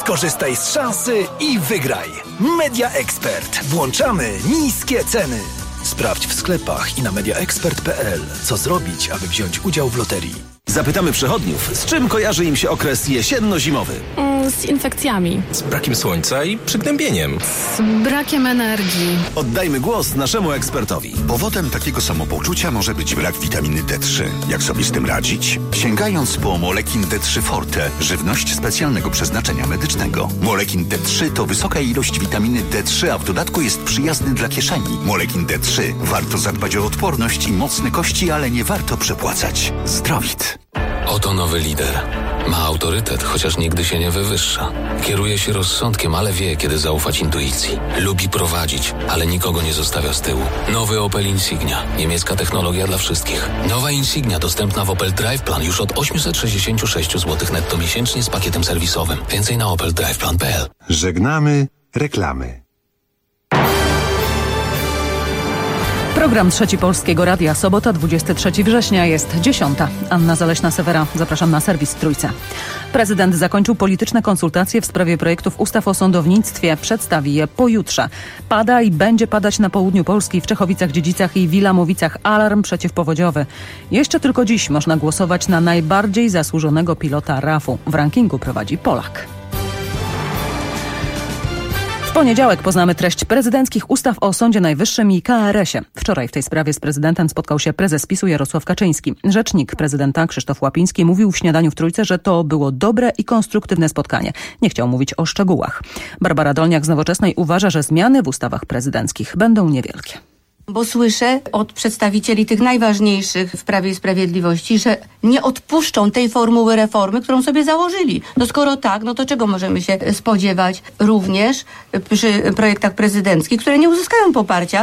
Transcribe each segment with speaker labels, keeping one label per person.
Speaker 1: Skorzystaj z szansy i wygraj. Media Expert. Włączamy niskie ceny. Sprawdź w sklepach i na mediaexpert.pl, co zrobić, aby wziąć udział w loterii.
Speaker 2: Zapytamy przechodniów, z czym kojarzy im się okres jesienno-zimowy.
Speaker 3: Z infekcjami.
Speaker 4: Z brakiem słońca i przygnębieniem.
Speaker 3: Z brakiem energii.
Speaker 2: Oddajmy głos naszemu ekspertowi.
Speaker 5: Powodem takiego samopoczucia może być brak witaminy D3. Jak sobie z tym radzić? Sięgając po Molekin D3 Forte, żywność specjalnego przeznaczenia medycznego. Molekin D3 to wysoka ilość witaminy D3, a w dodatku jest przyjazny dla kieszeni. Molekin D3. Warto zadbać o odporność i mocne kości, ale nie warto przepłacać. Zdrowit.
Speaker 6: Oto nowy lider. Ma autorytet, chociaż nigdy się nie wywyższa. Kieruje się rozsądkiem, ale wie, kiedy zaufać intuicji. Lubi prowadzić, ale nikogo nie zostawia z tyłu. Nowy Opel Insignia. Niemiecka technologia dla wszystkich. Nowa Insignia dostępna w Opel Drive Plan już od 866 zł netto miesięcznie z pakietem serwisowym. Więcej na opeldriveplan.pl.
Speaker 7: Żegnamy reklamy.
Speaker 8: Program Trzeci Polskiego Radia. Sobota, 23 września, jest 10. Anna Zaleśna-Sewera. Zapraszam na serwis w Trójce. Prezydent zakończył polityczne konsultacje w sprawie projektów ustaw o sądownictwie. Przedstawi je pojutrze. Pada i będzie padać na południu Polski, w Czechowicach-Dziedzicach i Wilamowicach alarm przeciwpowodziowy. Jeszcze tylko dziś można głosować na najbardziej zasłużonego pilota RAF-u. W rankingu prowadzi Polak. W poniedziałek poznamy treść prezydenckich ustaw o Sądzie Najwyższym i KRS-ie. Wczoraj w tej sprawie z prezydentem spotkał się prezes PiS-u Jarosław Kaczyński. Rzecznik prezydenta Krzysztof Łapiński mówił w śniadaniu w Trójce, że to było dobre i konstruktywne spotkanie. Nie chciał mówić o szczegółach. Barbara Dolniak z Nowoczesnej uważa, że zmiany w ustawach prezydenckich będą niewielkie.
Speaker 9: Bo słyszę od przedstawicieli tych najważniejszych w Prawie i Sprawiedliwości, że nie odpuszczą tej formuły reformy, którą sobie założyli. No skoro tak, no to czego możemy się spodziewać również przy projektach prezydenckich, które nie uzyskają poparcia,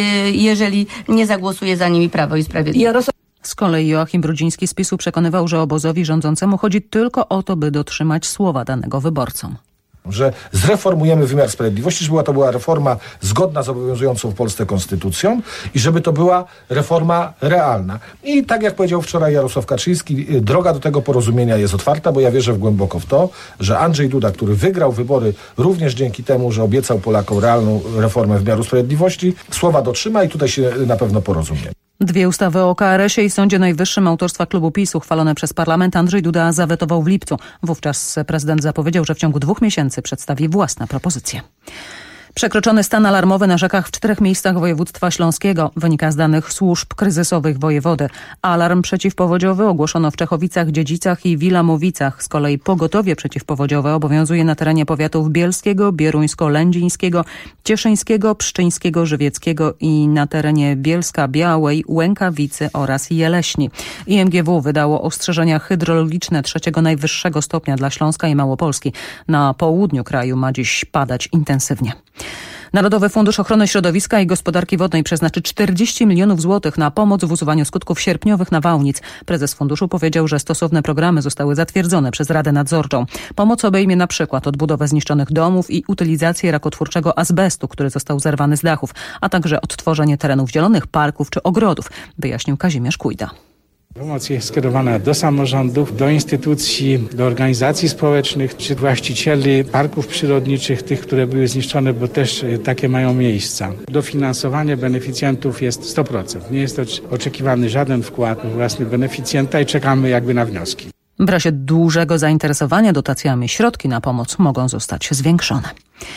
Speaker 9: jeżeli nie zagłosuje za nimi Prawo i Sprawiedliwość.
Speaker 8: Z kolei Joachim Brudziński z PiS-u przekonywał, że obozowi rządzącemu chodzi tylko o to, by dotrzymać słowa danego wyborcom.
Speaker 10: Że zreformujemy wymiar sprawiedliwości, żeby to była reforma zgodna z obowiązującą w Polsce konstytucją i żeby to była reforma realna. I tak jak powiedział wczoraj Jarosław Kaczyński, droga do tego porozumienia jest otwarta, bo ja wierzę głęboko w to, że Andrzej Duda, który wygrał wybory również dzięki temu, że obiecał Polakom realną reformę wymiaru sprawiedliwości, słowa dotrzyma i tutaj się na pewno porozumie.
Speaker 8: Dwie ustawy o KRS-ie i Sądzie Najwyższym autorstwa klubu PiS uchwalone przez parlament Andrzej Duda zawetował w lipcu. Wówczas prezydent zapowiedział, że w ciągu 2 miesięcy przedstawi własne propozycje. Przekroczony stan alarmowy na rzekach w 4 miejscach województwa śląskiego. Wynika z danych służb kryzysowych wojewody. Alarm przeciwpowodziowy ogłoszono w Czechowicach, Dziedzicach i Wilamowicach. Z kolei pogotowie przeciwpowodziowe obowiązuje na terenie powiatów bielskiego, bieruńsko-lędzińskiego, cieszyńskiego, pszczyńskiego, żywieckiego i na terenie Bielska, Białej, Łękawicy oraz Jeleśni. IMGW wydało ostrzeżenia hydrologiczne 3. najwyższego stopnia dla Śląska i Małopolski. Na południu kraju ma dziś padać intensywnie. Narodowy Fundusz Ochrony Środowiska i Gospodarki Wodnej przeznaczy 40 milionów złotych na pomoc w usuwaniu skutków sierpniowych nawałnic. Prezes funduszu powiedział, że stosowne programy zostały zatwierdzone przez Radę Nadzorczą. Pomoc obejmie na przykład odbudowę zniszczonych domów i utylizację rakotwórczego azbestu, który został zerwany z dachów, a także odtworzenie terenów zielonych, parków czy ogrodów, wyjaśnił Kazimierz Kujda.
Speaker 11: Pomoc jest skierowana do samorządów, do instytucji, do organizacji społecznych, czy właścicieli parków przyrodniczych, tych, które były zniszczone, bo też takie mają miejsca. Dofinansowanie beneficjentów jest 100%. Nie jest oczekiwany żaden wkład własny beneficjenta i czekamy jakby na wnioski.
Speaker 8: W razie dużego zainteresowania dotacjami środki na pomoc mogą zostać zwiększone.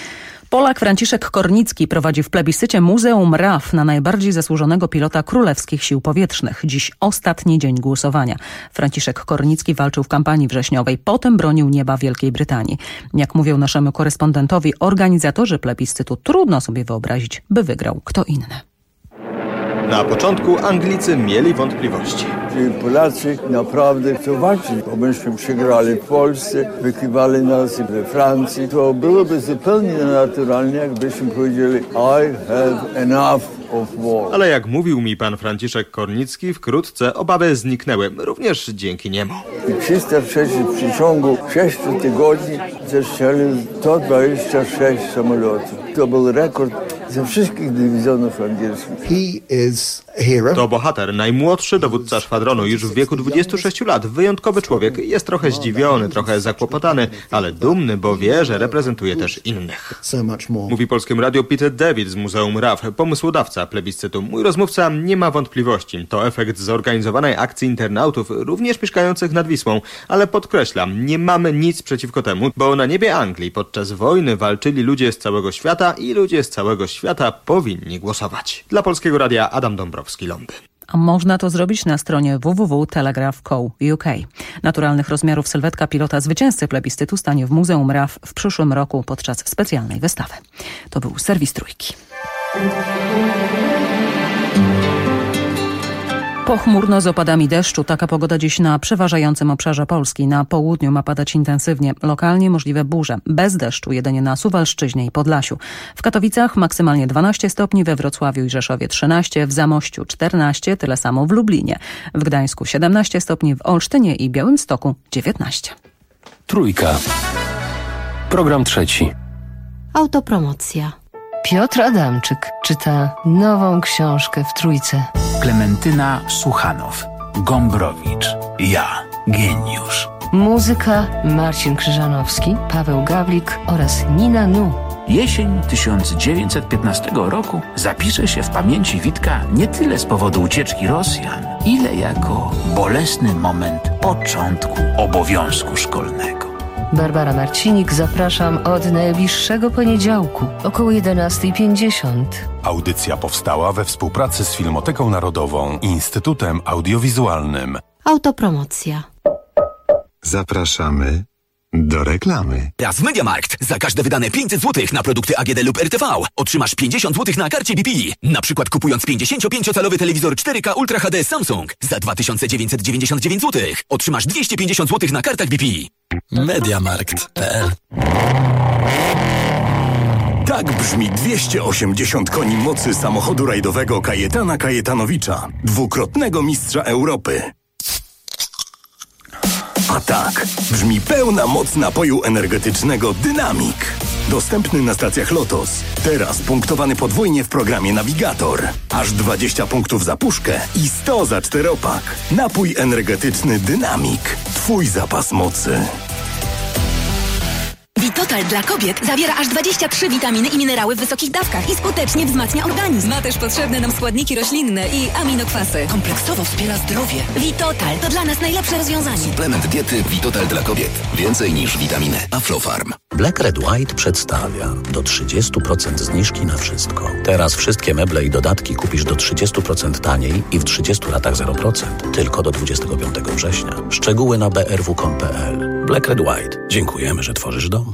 Speaker 8: Polak Franciszek Kornicki prowadzi w plebiscycie Muzeum RAF na najbardziej zasłużonego pilota Królewskich Sił Powietrznych. Dziś ostatni dzień głosowania. Franciszek Kornicki walczył w kampanii wrześniowej, potem bronił nieba Wielkiej Brytanii. Jak mówią naszemu korespondentowi organizatorzy plebiscytu, trudno sobie wyobrazić, by wygrał kto inny.
Speaker 4: Na początku Anglicy mieli wątpliwości.
Speaker 12: Polacy naprawdę chcą walczyć, bo myśmy przegrali w Polsce, wykiwali nas we Francji. To byłoby zupełnie naturalnie, jakbyśmy powiedzieli I have enough of war.
Speaker 4: Ale jak mówił mi pan Franciszek Kornicki, wkrótce obawy zniknęły, również dzięki niemu.
Speaker 12: I 306 w przeciągu 6 tygodni zestrzelił 126 samolotów. To był rekord ze wszystkich dywizjonów angielskich.
Speaker 4: To bohater, najmłodszy dowódca szwadronu już w wieku 26 lat. Wyjątkowy człowiek. Jest trochę zdziwiony, trochę zakłopotany, ale dumny, bo wie, że reprezentuje też innych. Mówi Polskiemu Radiu Peter David z Muzeum RAF, pomysłodawca plebiscytu. Mój rozmówca nie ma wątpliwości. To efekt zorganizowanej akcji internautów, również mieszkających nad Wisłą. Ale podkreślam, nie mamy nic przeciwko temu, bo na niebie Anglii podczas wojny walczyli ludzie z całego świata i ludzie z całego świata powinni głosować. Dla Polskiego Radia Adam Dąbrowski, Londyn.
Speaker 8: A można to zrobić na stronie www.telegraph.co.uk. Naturalnych rozmiarów sylwetka pilota zwycięzcy plebiscytu stanie w Muzeum RAF w przyszłym roku podczas specjalnej wystawy. To był serwis Trójki. Pochmurno z opadami deszczu. Taka pogoda dziś na przeważającym obszarze Polski. Na południu ma padać intensywnie. Lokalnie możliwe burze. Bez deszczu jedynie na Suwalszczyźnie i Podlasiu. W Katowicach maksymalnie 12 stopni, we Wrocławiu i Rzeszowie 13, w Zamościu 14, tyle samo w Lublinie. W Gdańsku 17 stopni, w Olsztynie i Białymstoku 19.
Speaker 13: Trójka. Program trzeci.
Speaker 14: Autopromocja. Piotr Adamczyk czyta nową książkę w Trójce.
Speaker 15: Klementyna Suchanow, Gombrowicz, ja, geniusz.
Speaker 14: Muzyka Marcin Krzyżanowski, Paweł Gawlik oraz Nina Nu.
Speaker 15: Jesień 1915 roku zapisze się w pamięci Witka nie tyle z powodu ucieczki Rosjan, ile jako bolesny moment początku obowiązku szkolnego.
Speaker 14: Barbara Marcinik, zapraszam od najbliższego poniedziałku, około 11:50.
Speaker 7: Audycja powstała we współpracy z Filmoteką Narodową i Instytutem Audiowizualnym.
Speaker 14: Autopromocja.
Speaker 7: Zapraszamy do reklamy.
Speaker 16: Teraz w MediaMarkt. Za każde wydane 500 zł na produkty AGD lub RTV otrzymasz 50 zł na karcie BP. Na przykład kupując 55-calowy telewizor 4K Ultra HD Samsung za 2999 zł otrzymasz 250 zł na kartach BP.
Speaker 6: MediaMarkt.pl.
Speaker 17: Tak brzmi 280 koni mocy samochodu rajdowego Kajetana Kajetanowicza, dwukrotnego mistrza Europy. A tak brzmi pełna moc napoju energetycznego Dynamik. Dostępny na stacjach Lotos. Teraz punktowany podwójnie w programie Navigator. Aż 20 punktów za puszkę i 100 za czteropak. Napój energetyczny Dynamik. Twój zapas mocy.
Speaker 18: Vitotal dla kobiet zawiera aż 23 witaminy i minerały w wysokich dawkach i skutecznie wzmacnia organizm. Ma też potrzebne nam składniki roślinne i aminokwasy. Kompleksowo wspiera zdrowie. Vitotal to dla nas najlepsze rozwiązanie.
Speaker 19: Suplement diety Vitotal dla kobiet. Więcej niż witaminy. Aflofarm. Black Red White przedstawia do 30% zniżki na wszystko. Teraz wszystkie meble i dodatki kupisz do 30% taniej i w 30 latach 0%. Tylko do 25 września. Szczegóły na brw.com.pl. Black Red White. Dziękujemy, że tworzysz dom.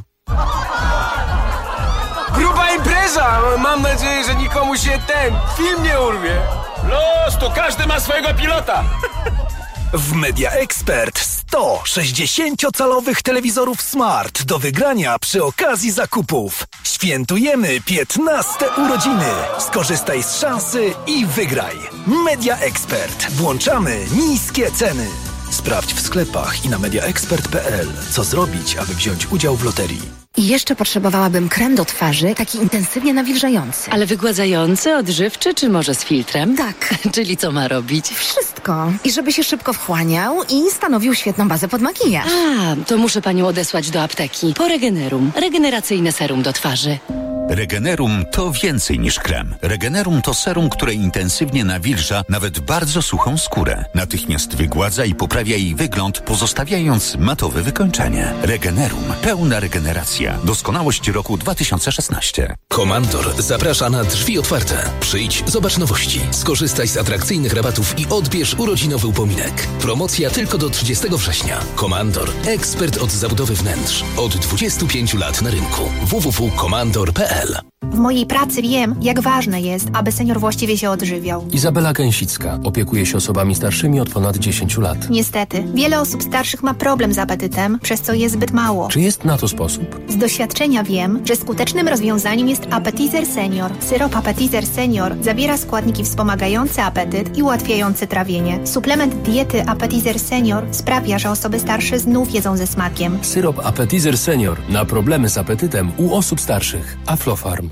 Speaker 20: Gruba impreza! Mam nadzieję, że nikomu się film nie urwie. Los, to każdy ma swojego pilota.
Speaker 1: W Media Expert 100 60-calowych telewizorów Smart do wygrania przy okazji zakupów. Świętujemy 15 urodziny. Skorzystaj z szansy i wygraj. Media Expert. Włączamy niskie ceny. Sprawdź w sklepach i na mediaexpert.pl, co zrobić, aby wziąć udział w loterii.
Speaker 21: I jeszcze potrzebowałabym krem do twarzy, taki intensywnie nawilżający.
Speaker 22: Ale wygładzający, odżywczy, czy może z filtrem?
Speaker 21: Tak.
Speaker 22: Czyli co ma robić?
Speaker 21: Wszystko. I żeby się szybko wchłaniał i stanowił świetną bazę pod makijaż.
Speaker 22: A, to muszę panią odesłać do apteki. Po Regenerum. Regeneracyjne serum do twarzy.
Speaker 5: Regenerum to więcej niż krem. Regenerum to serum, które intensywnie nawilża nawet bardzo suchą skórę. Natychmiast wygładza i poprawia jej wygląd, pozostawiając matowe wykończenie. Regenerum. Pełna regeneracja. Doskonałość roku 2016.
Speaker 6: Komandor zaprasza na drzwi otwarte. Przyjdź, zobacz nowości. Skorzystaj z atrakcyjnych rabatów i odbierz urodzinowy upominek. Promocja tylko do 30 września. Komandor. Ekspert od zabudowy wnętrz. Od 25 lat na rynku. www.komandor.pl.
Speaker 23: W mojej pracy wiem, jak ważne jest, aby senior właściwie się odżywiał.
Speaker 13: Izabela Gęsicka opiekuje się osobami starszymi od ponad 10 lat.
Speaker 23: Niestety, wiele osób starszych ma problem z apetytem, przez co je zbyt mało.
Speaker 13: Czy jest na to sposób?
Speaker 23: Z doświadczenia wiem, że skutecznym rozwiązaniem jest Appetizer Senior. Syrop Appetizer Senior zawiera składniki wspomagające apetyt i ułatwiające trawienie. Suplement diety Appetizer Senior sprawia, że osoby starsze znów jedzą ze smakiem.
Speaker 13: Syrop Appetizer Senior na problemy z apetytem u osób starszych. Aflofarm.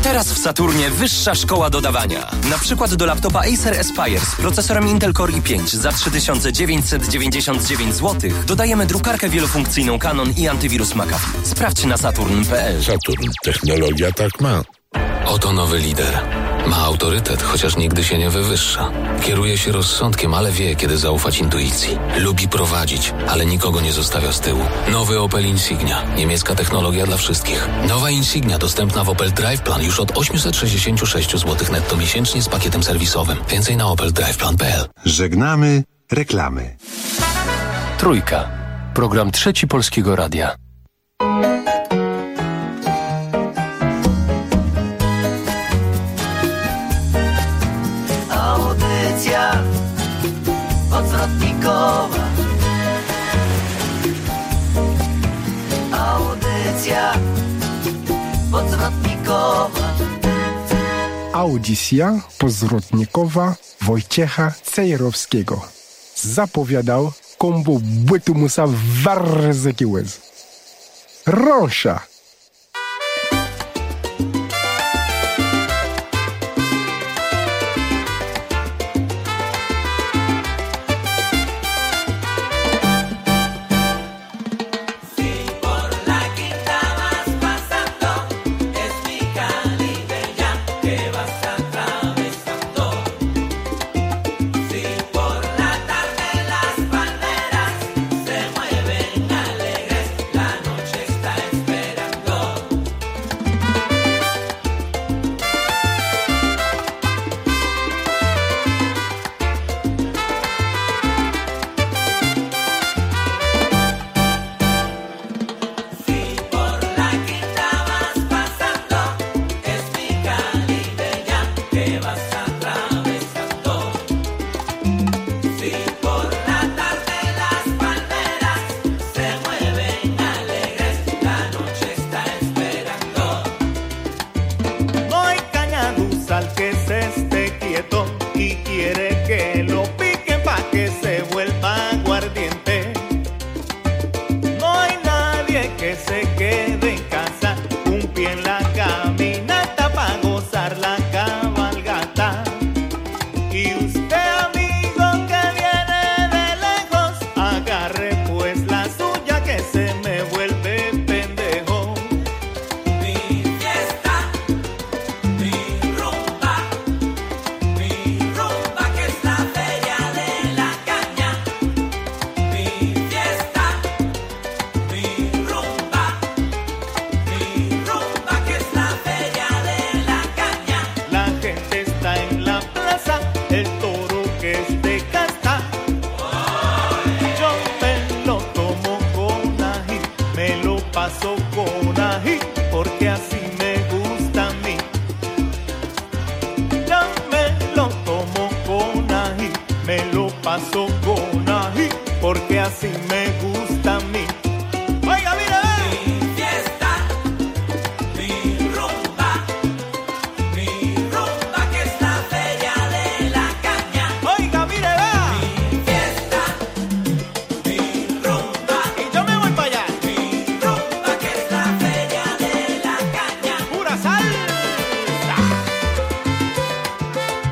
Speaker 2: Teraz w Saturnie wyższa szkoła dodawania. Na przykład do laptopa Acer Aspire z procesorem Intel Core i5 za 3999 zł dodajemy drukarkę wielofunkcyjną Canon i antywirus McAfee. Sprawdź na saturn.pl.
Speaker 3: Saturn. Technologia tak ma.
Speaker 6: Oto nowy lider. Ma autorytet, chociaż nigdy się nie wywyższa. Kieruje się rozsądkiem, ale wie, kiedy zaufać intuicji. Lubi prowadzić, ale nikogo nie zostawia z tyłu. Nowy Opel Insignia. Niemiecka technologia dla wszystkich. Nowa Insignia dostępna w Opel Drive Plan już od 866 zł netto miesięcznie z pakietem serwisowym. Więcej na opeldriveplan.pl.
Speaker 7: Żegnamy reklamy.
Speaker 13: Trójka. Program Trzeci Polskiego Radia.
Speaker 9: Audycja odwrotnikowa. Audycja odwrotnikowa.
Speaker 24: Audycja pozwrotnikowa Wojciecha Cejrowskiego. Zapowiadał kombo bytu musa warzyki łez. Rosza.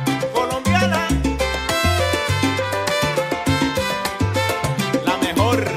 Speaker 9: Mejor.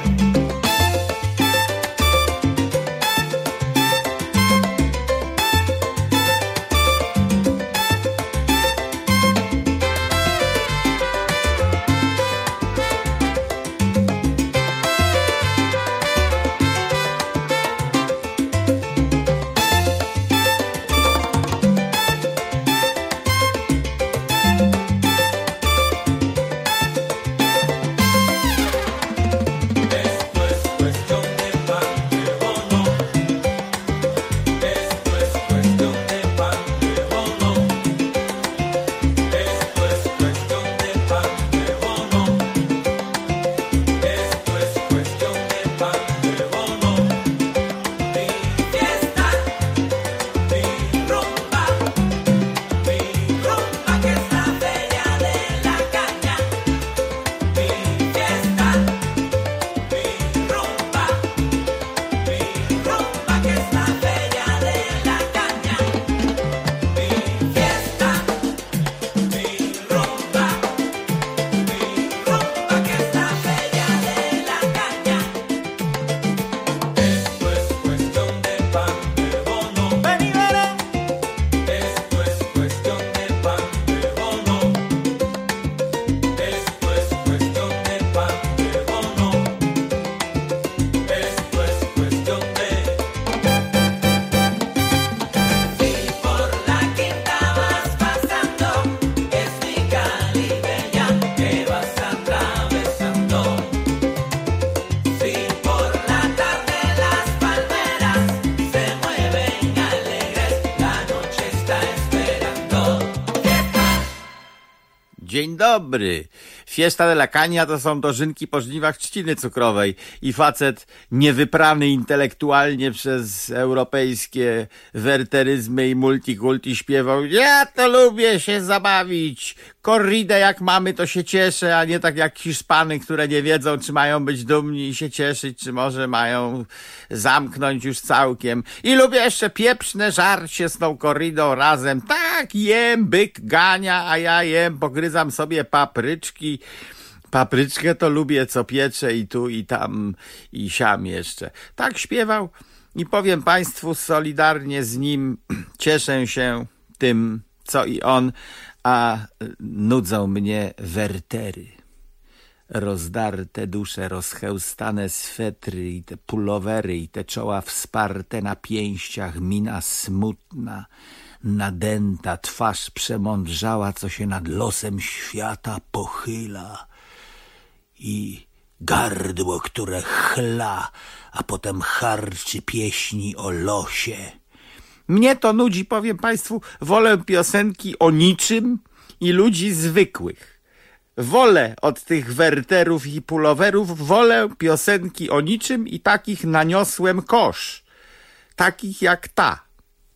Speaker 4: Dzień dobry. Fiesta de la Caña to są dożynki po żniwach trzciny cukrowej i facet niewyprany intelektualnie przez europejskie werteryzmy i multikulti śpiewał: ja to lubię się zabawić, korridę jak mamy to się cieszę, a nie tak jak Hiszpany, które nie wiedzą, czy mają być dumni i się cieszyć, czy może mają zamknąć już całkiem. I lubię jeszcze pieprzne żarcie z tą korridą razem. Tak, jem, byk gania, a ja jem, pogryzam sobie papryczki. Papryczkę to lubię, co piecze i tu, i tam, i siam jeszcze. Tak śpiewał i powiem państwu, solidarnie z nim cieszę się tym, co i on, a nudzą mnie wertery. Rozdarte dusze, rozchełstane swetry i te pulowery i te czoła wsparte na pięściach, mina smutna, nadęta, twarz przemądrzała, co się nad losem świata pochyla i gardło, które chla, a potem harczy pieśni o losie. Mnie to nudzi, powiem państwu, wolę piosenki o niczym i ludzi zwykłych. Wolę od tych werterów i pulowerów, wolę piosenki o niczym i takich naniosłem kosz. Takich jak ta.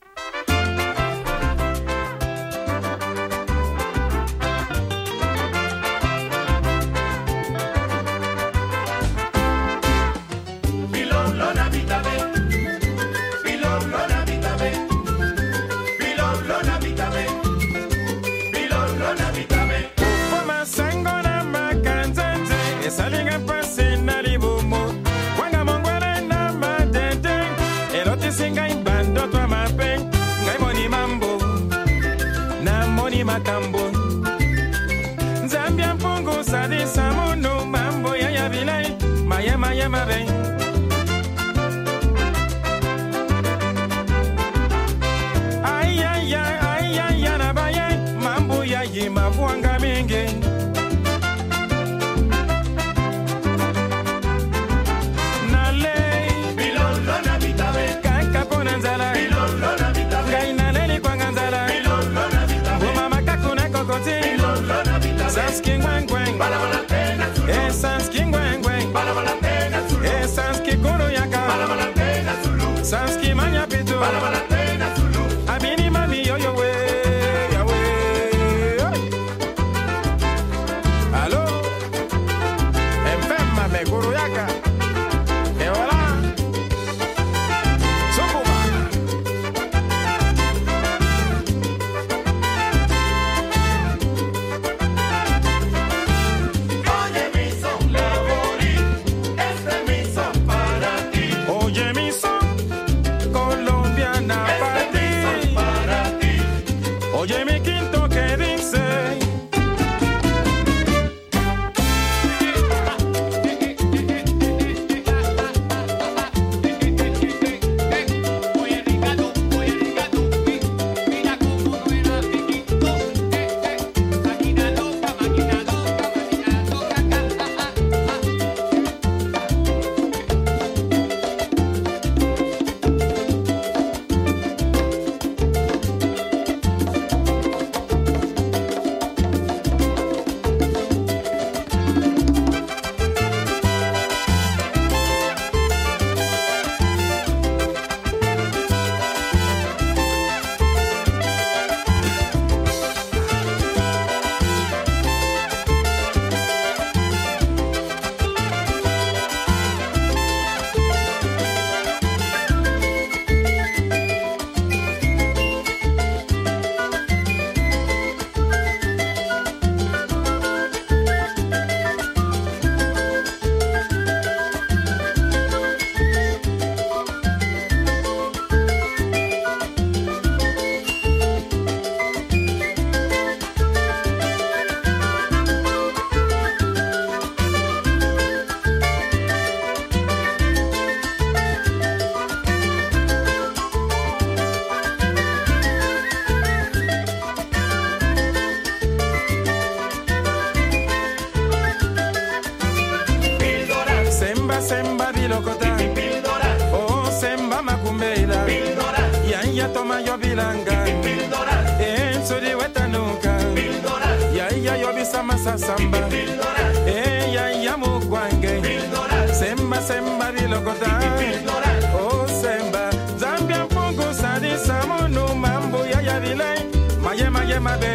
Speaker 10: Zambia mpungu sadi samunu mambo ya yabilai maya mabe. Ay na baye mambo ya yima vuanga mingi. Nale bilolo na bitabe kaka ponanzala bilolo na bitabe gaina neli kwanganzala bilolo na bitabe boma makakuna kokoti bilolo na bitabe saski ngwengweng balabala tena zulu saski ngwengweng balabala tena zulu saski koro yaka balabala tena zulu saski manya pitu balabala tena zulu abini mami yoyo we yawe. Allo empemma me koro yaka. sa samba ya ya mo kwange semba semba di lokota oh semba Zambia pongo sadi samono mambo ya ya dilai maye mabe.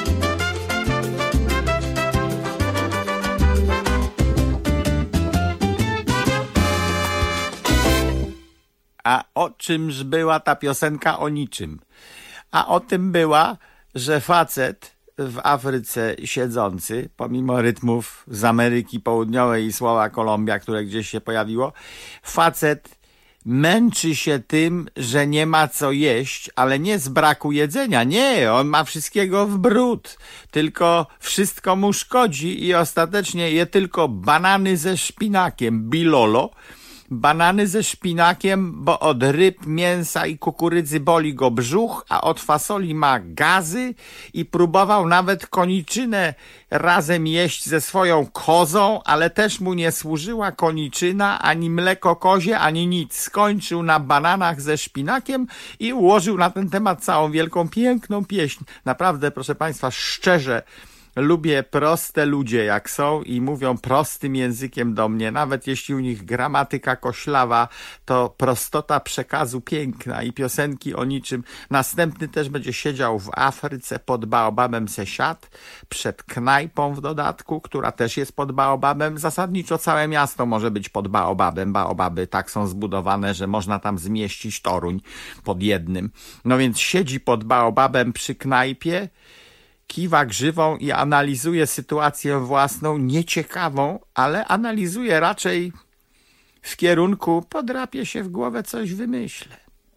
Speaker 4: A o czymż była ta piosenka? O niczym. A o tym była, że facet w Afryce siedzący, pomimo rytmów z Ameryki Południowej i słowa Kolumbia, które gdzieś się pojawiło, facet męczy się tym, że nie ma co jeść, ale nie z braku jedzenia. Nie, on ma wszystkiego w bród, tylko wszystko mu szkodzi i ostatecznie je tylko banany ze szpinakiem, bilolo. Banany ze szpinakiem, bo od ryb, mięsa i kukurydzy boli go brzuch, a od fasoli ma gazy i próbował nawet koniczynę razem jeść ze swoją kozą, ale też mu nie służyła koniczyna, ani mleko kozie, ani nic. Skończył na bananach ze szpinakiem i ułożył na ten temat całą wielką, piękną pieśń. Naprawdę, proszę Państwa, szczerze, lubię proste ludzie jak są i mówią prostym językiem do mnie, nawet jeśli u nich gramatyka koślawa, to prostota przekazu piękna i piosenki o niczym. Następny też będzie siedział w Afryce pod baobabem se siadł, przed knajpą w dodatku, która też jest pod baobabem. Zasadniczo całe miasto może być pod baobabem. Baobaby tak są zbudowane, że można tam zmieścić Toruń pod jednym. No więc siedzi pod baobabem przy knajpie, kiwa grzywą i analizuje sytuację własną, nieciekawą, ale analizuje raczej w kierunku podrapie się w głowę, coś wymyślę.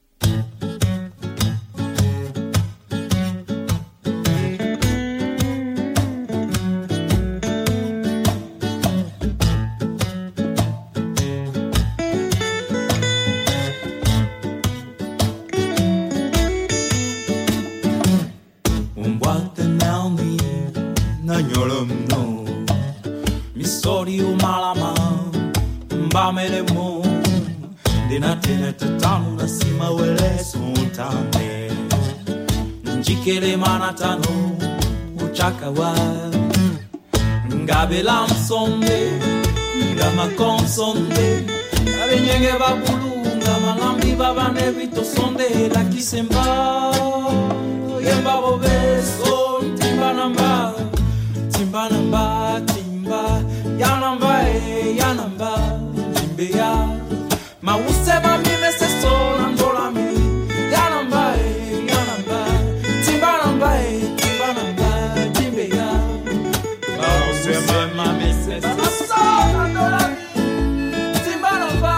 Speaker 8: Melemo dina tena tatanu na sima wele sontane njikele manatano uchakawa ngabela msonde ngama konsonde abenyenge babulu ngama lambi baba nebito sonde la kisemba yemba bobeso timbanamba timbanamba timba yanamba yanamba Bea, ma usema mime se sona ndola mi yanamba timbanamba timbea ma usema mime se sona ndola mi timbanamba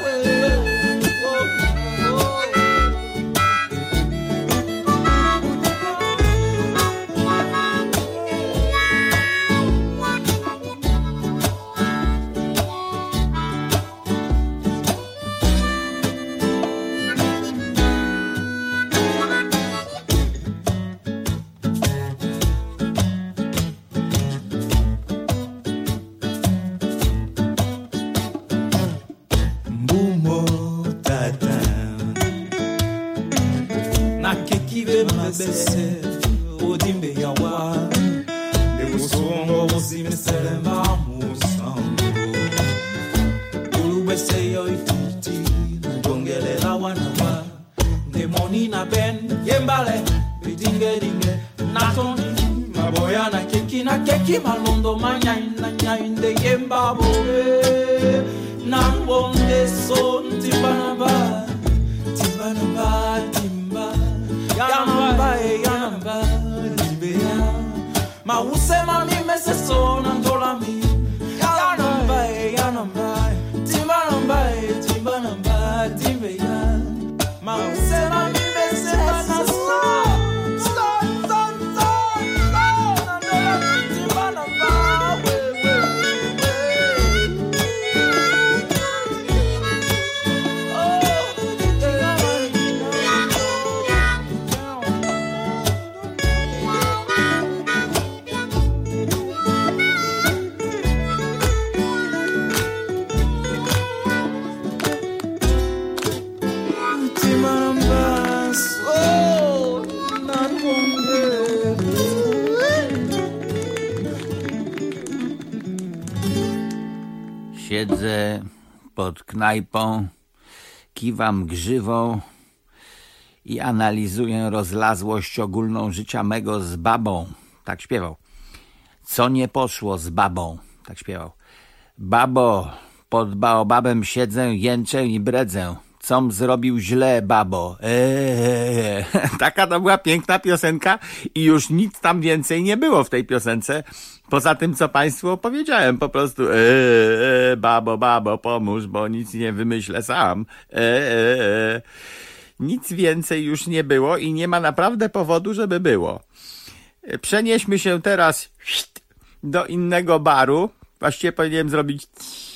Speaker 8: bese odimbe yawa de musongo usimsele mamusango ulubese yo ituti ndongele la wanawa de monina ben yembale bidinge natoni maboya na keki malondo manyaina nyainde yemba boe nambonde son timbanaba yanamba libea ma usema mime se sona ndola mi yanamba timbanamba timbea ma usema mime se bana oh
Speaker 4: Siedzę pod knajpą, kiwam grzywą i analizuję rozlazłość ogólną życia mego z babą. Tak śpiewał. Co nie poszło z babą? Tak śpiewał. Babo, pod baobabem siedzę, jęczę i bredzę. Com zrobił źle, babo? Taka to była piękna piosenka i już nic tam więcej nie było w tej piosence. Poza tym, co państwu opowiedziałem, po prostu babo, babo, pomóż, bo nic nie wymyślę sam. Nic więcej już nie było i nie ma naprawdę powodu, żeby było. Przenieśmy się teraz do innego baru. Właściwie powinienem zrobić...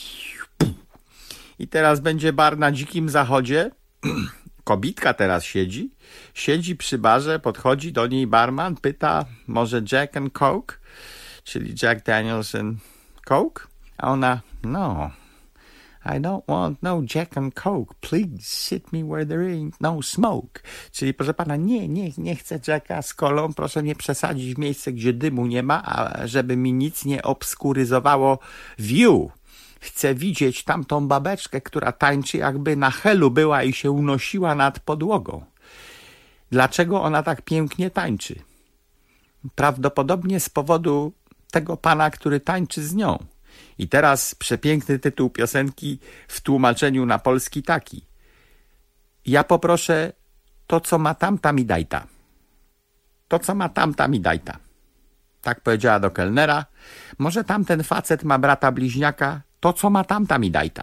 Speaker 4: I teraz będzie bar na Dzikim Zachodzie. Kobitka teraz siedzi przy barze, podchodzi do niej barman, pyta, może Jack and Coke, czyli Jack Daniels and Coke? A ona, no, I don't want no Jack and Coke, please sit me where there ain't no smoke. Czyli proszę pana, nie chcę Jacka z kolą, proszę mnie przesadzić w miejsce, gdzie dymu nie ma, a żeby mi nic nie obskuryzowało view. Chcę widzieć tamtą babeczkę, która tańczy, jakby na helu była i się unosiła nad podłogą. Dlaczego ona tak pięknie tańczy? Prawdopodobnie z powodu tego pana, który tańczy z nią. I teraz przepiękny tytuł piosenki w tłumaczeniu na polski taki. Ja poproszę to, co ma tamta mi dajta. To, co ma tamta mi dajta. Tak powiedziała do kelnera. Może tamten facet ma brata bliźniaka. To, co ma tamta mi dajta.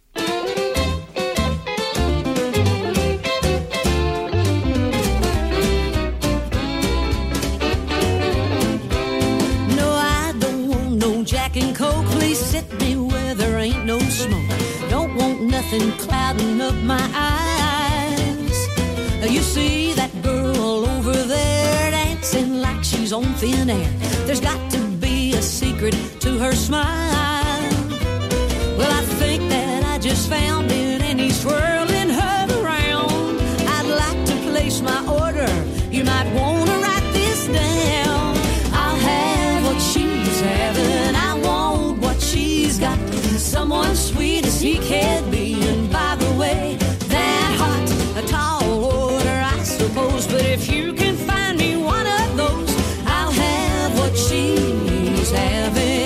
Speaker 11: No, I don't want no Jack and Coke. Please sit me where there ain't no smoke. Don't want nothing clouding up my eyes. You see that girl over there dancing like she's on thin air. There's got to be a secret to her smile. Well, I think that I just found it and he's swirling her around. I'd like to place my order. You might want to write this down. I'll have what she's having. I want what she's got. Someone sweet as he can be. And by the way, that hot, a tall order, I suppose. But if you can find me one of those, I'll have what she's having.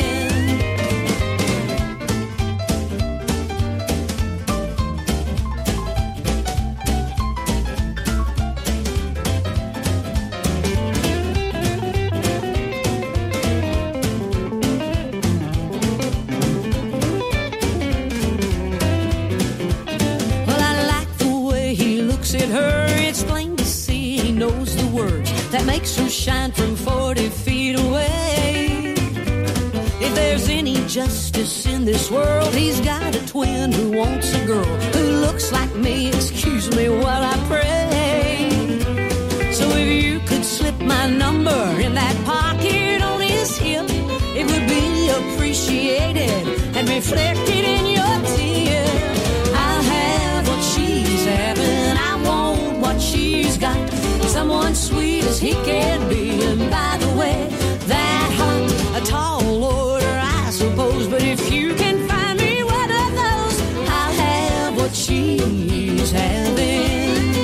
Speaker 11: At her, it's plain to see he knows the words that makes her shine from 40 feet away. If there's any justice in this world, he's got a twin who wants a girl who looks like me. Excuse me while I pray. So if you could slip my number in that pocket on his hip, it would be appreciated and reflected in your tip. I'll have what she's having. I want what she's got. Someone sweet as he can be. And by the way, that hot, a tall order, I suppose. But if you can find me one of those, I'll have what she's having.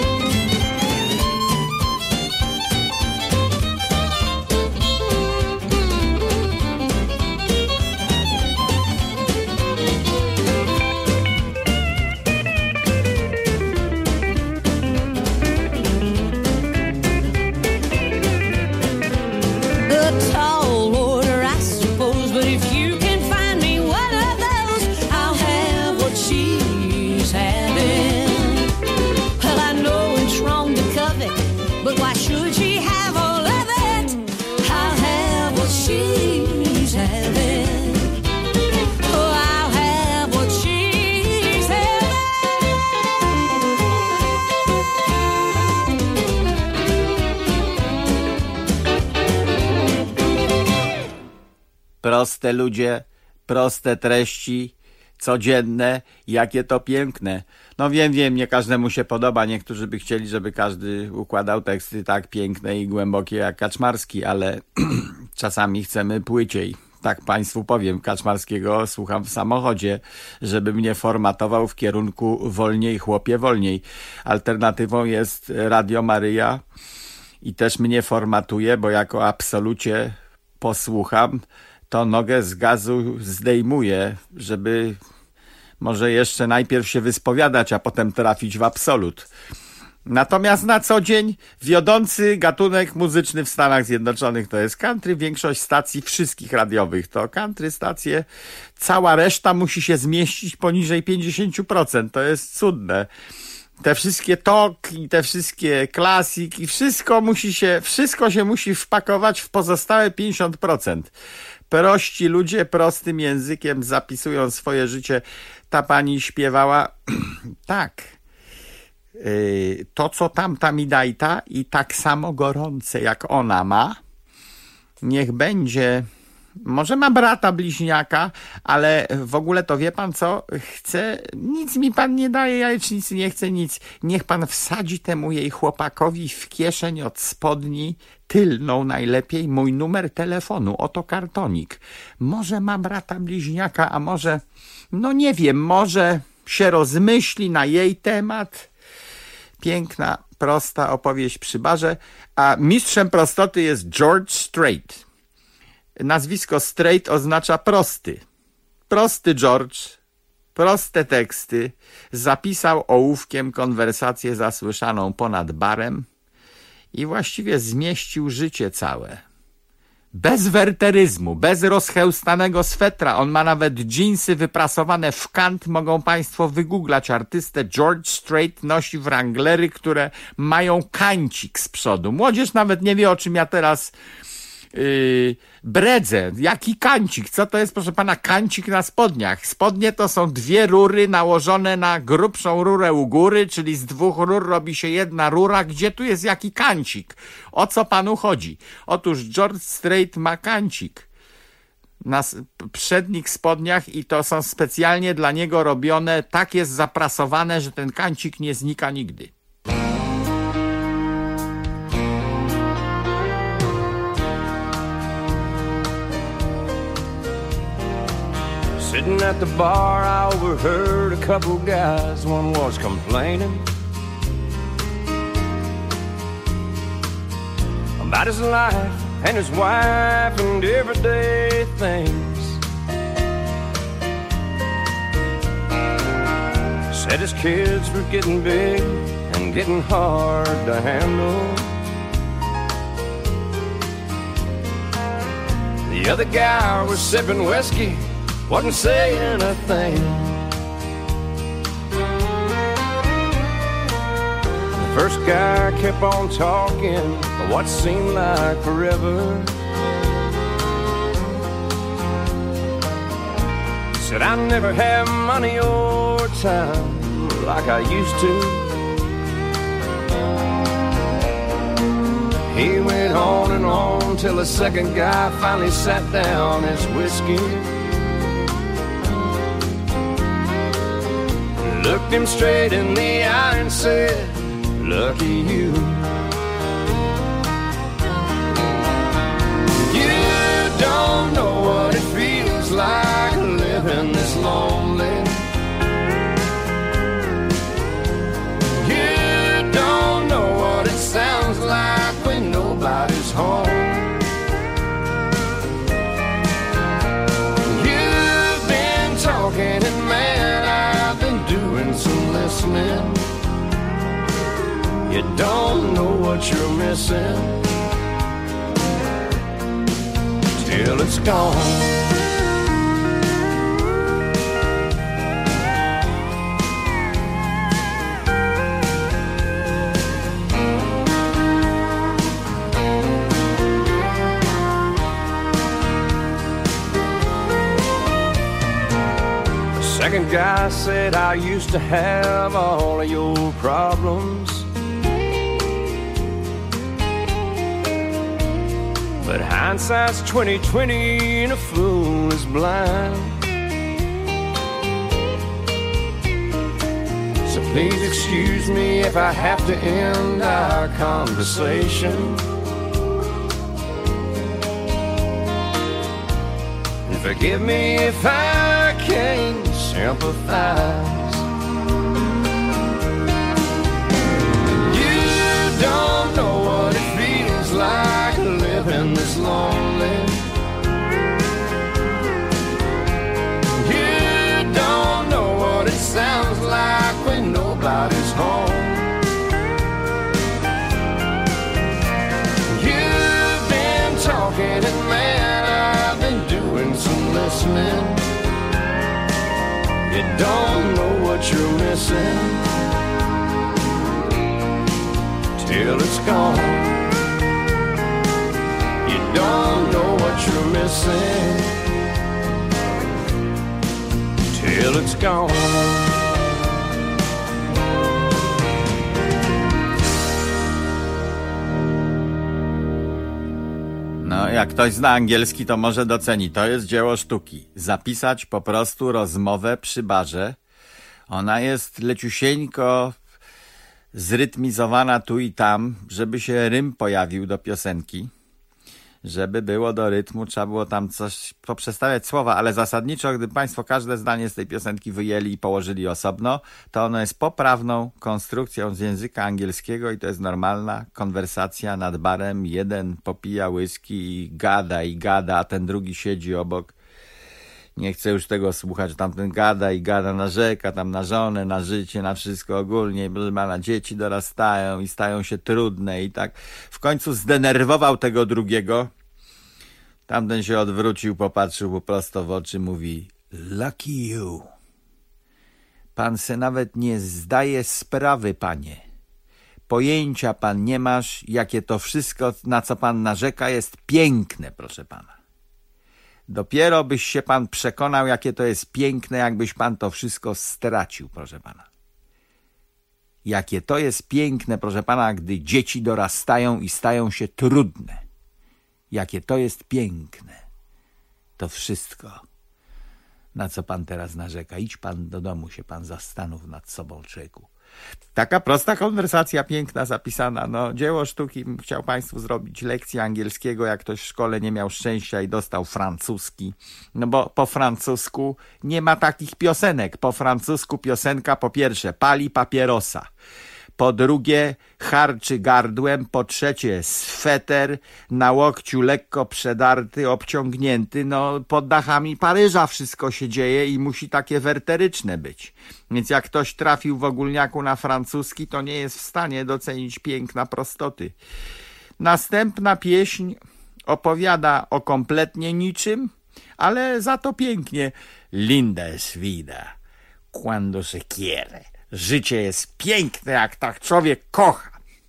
Speaker 4: Proste ludzie, proste treści, codzienne, jakie to piękne. No wiem, nie każdemu się podoba. Niektórzy by chcieli, żeby każdy układał teksty tak piękne i głębokie jak Kaczmarski, ale czasami chcemy płyciej. tak państwu powiem, Kaczmarskiego słucham w samochodzie, żeby mnie formatował w kierunku wolniej, chłopie, wolniej. Alternatywą jest Radio Maryja i też mnie formatuje, bo jako absolucie posłucham, to nogę z gazu zdejmuję, żeby może jeszcze najpierw się wyspowiadać, a potem trafić w absolut. Natomiast na co dzień wiodący gatunek muzyczny w Stanach Zjednoczonych to jest country. Większość stacji wszystkich radiowych to country stacje. Cała reszta musi się zmieścić poniżej 50%. To jest cudne. Te wszystkie talk i te wszystkie classic i wszystko się musi wpakować w pozostałe 50%. Prości ludzie prostym językiem zapisują swoje życie. Ta pani śpiewała tak. To, co tamta mi daj ta i tak samo gorące jak ona ma, niech będzie, może ma brata bliźniaka, ale w ogóle to wie pan co, chce, nic mi pan nie daje, jajecznicy, nie chcę nic, niech pan wsadzi temu jej chłopakowi w kieszeń od spodni, tylną najlepiej, mój numer telefonu, oto kartonik, może ma brata bliźniaka, a może, no nie wiem, może się rozmyśli na jej temat. Piękna, prosta opowieść przy barze, a mistrzem prostoty jest George Strait. Nazwisko Strait oznacza prosty. Prosty George, proste teksty, zapisał ołówkiem konwersację zasłyszaną ponad barem i właściwie zmieścił życie całe. Bez werteryzmu, bez rozchełstanego swetra, on ma nawet dżinsy wyprasowane w kant, mogą państwo wygooglać artystę. George Strait nosi wranglery, które mają kancik z przodu. Młodzież nawet nie wie, o czym ja teraz bredzę. Jaki kancik? Co to jest, proszę pana, kancik na spodniach? Spodnie to są dwie rury nałożone na grubszą rurę u góry, czyli z dwóch rur robi się jedna rura. Gdzie tu jest jaki kancik? O co panu chodzi? Otóż George Strait ma kancik na przednich spodniach i to są specjalnie dla niego robione, tak jest zaprasowane, że ten kancik nie znika nigdy.
Speaker 12: Sitting at the bar, I overheard a couple guys. One was complaining about his life and his wife and everyday things. Said his kids were getting big and getting hard to handle. The other guy was sipping whiskey, wasn't saying a thing. The first guy kept on talking for what seemed like forever. Said I never have money or time like I used to. He went on till the second guy finally sat down his whiskey, looked him straight in the eye and said, lucky you. You don't know what it feels like living this lonely. You don't know what it sounds like when nobody's home. You've been talking and man, I've been doing some listening. You don't know what you're missing till it's gone. Second guy said, I used to have all of your problems, but hindsight's 20/20 and a fool is blind. So please excuse me if I have to end our conversation. Forgive me if I can't sympathize. You don't know what it feels like living this lonely. You don't know what it sounds like when nobody's home. You've been talking and man, I've been doing some listening. You don't know what you're missing till it's gone. You don't know what you're missing till it's gone.
Speaker 4: No, jak ktoś zna angielski, to może doceni. To jest dzieło sztuki. Zapisać po prostu rozmowę przy barze. Ona jest leciusieńko zrytmizowana tu i tam, żeby się rym pojawił do piosenki. Żeby było do rytmu, trzeba było tam coś poprzestawiać słowa, ale zasadniczo, gdy państwo każde zdanie z tej piosenki wyjęli i położyli osobno, to ono jest poprawną konstrukcją z języka angielskiego i to jest normalna konwersacja nad barem. Jeden popija whisky i gada, a ten drugi siedzi obok. Nie chce już tego słuchać, tamten gada i gada, narzeka tam na żonę, na życie, na wszystko ogólnie, na dzieci dorastają i stają się trudne i tak. W końcu zdenerwował tego drugiego. Tamten się odwrócił, popatrzył mu prosto w oczy, mówi: Lucky you. Pan se nawet nie zdaje sprawy, panie. Pojęcia pan nie masz, jakie to wszystko, na co pan narzeka, jest piękne, proszę pana. Dopiero byś się pan przekonał, jakie to jest piękne, jakbyś pan to wszystko stracił, proszę pana. Jakie to jest piękne, proszę pana, gdy dzieci dorastają i stają się trudne. Jakie to jest piękne. To wszystko, na co pan teraz narzeka. Idź pan do domu, się pan zastanów nad sobą, człowieku. Taka prosta konwersacja, piękna, zapisana. No, dzieło sztuki. Chciał państwu zrobić lekcję angielskiego, jak ktoś w szkole nie miał szczęścia i dostał francuski. No bo po francusku nie ma takich piosenek. Po francusku piosenka po pierwsze pali papierosa. Po drugie harczy gardłem, po trzecie sweter, na łokciu lekko przedarty, obciągnięty, no pod dachami Paryża wszystko się dzieje i musi takie werteryczne być. Więc jak ktoś trafił w ogólniaku na francuski, to nie jest w stanie docenić piękna prostoty. Następna pieśń opowiada o kompletnie niczym, ale za to pięknie. Linda es vida, cuando se quiere. Życie jest piękne, jak tak człowiek kocha.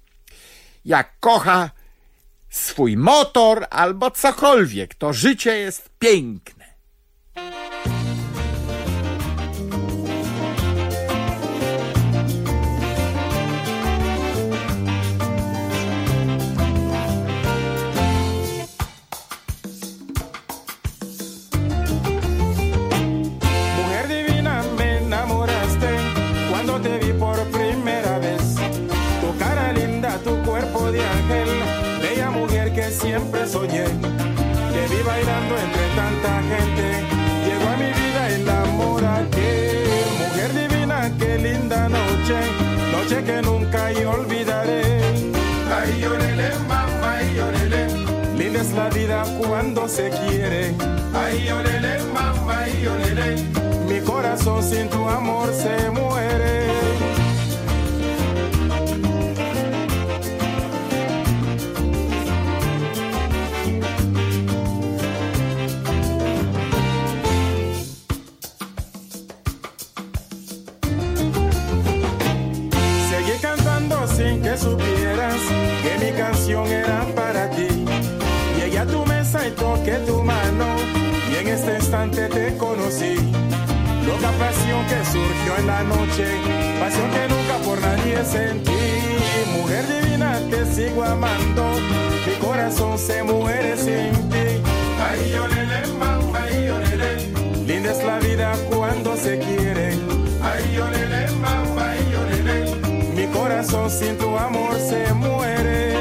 Speaker 4: Jak kocha swój motor albo cokolwiek, to życie jest piękne.
Speaker 10: Siempre soñé que vi bailando entre tanta gente. Llegó a mi vida el amor aquel. Mujer divina, qué linda noche, noche que nunca yo olvidaré. Ay, llorele, mamá, ay, llorele. Linda es la vida cuando se quiere. Ay, llorele, mamá, ay, llorele. Mi corazón sin tu amor se muere. Sin que supieras que mi canción era para ti. Llegué a tu mesa y toqué tu mano y en este instante te conocí. Loca pasión que surgió en la noche, pasión que nunca por nadie sentí. Mujer divina, te sigo amando, mi corazón se muere sin ti. Ay, olele, mamá, ay, olele. Linda es la vida cuando se quiere. Ay, olele, mamá, ay, olele. Mi corazón sin tu amor se muere.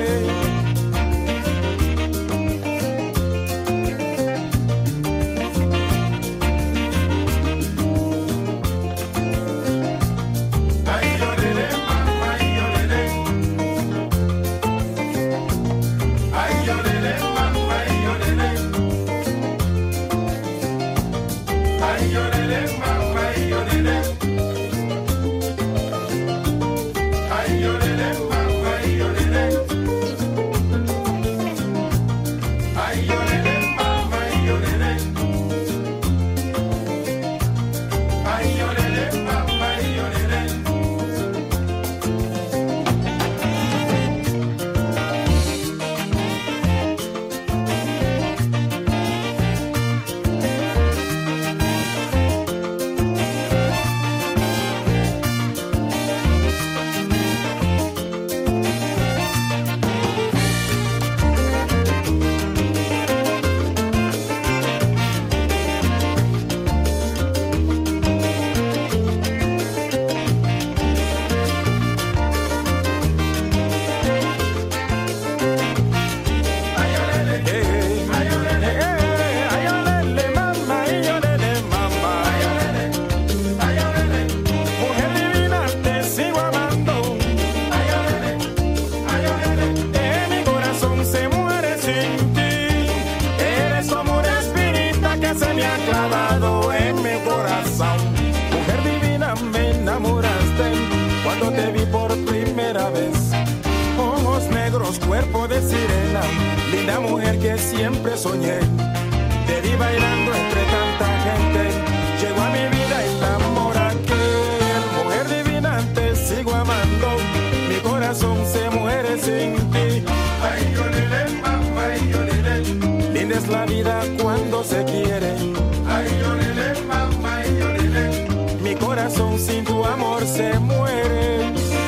Speaker 10: ojos cuerpo de sirena, linda mujer que siempre soñé. Te vi bailando entre tanta gente, llegó a mi vida el amor aquel. Mujer divina, te sigo amando, mi corazón se muere sin ti. Ay, yo lele, mamá, ay, yo lele. Linda es la vida cuando se quiere. Ay, yo lele, mamá, ay, yo lele. Mi corazón sin tu amor se muere.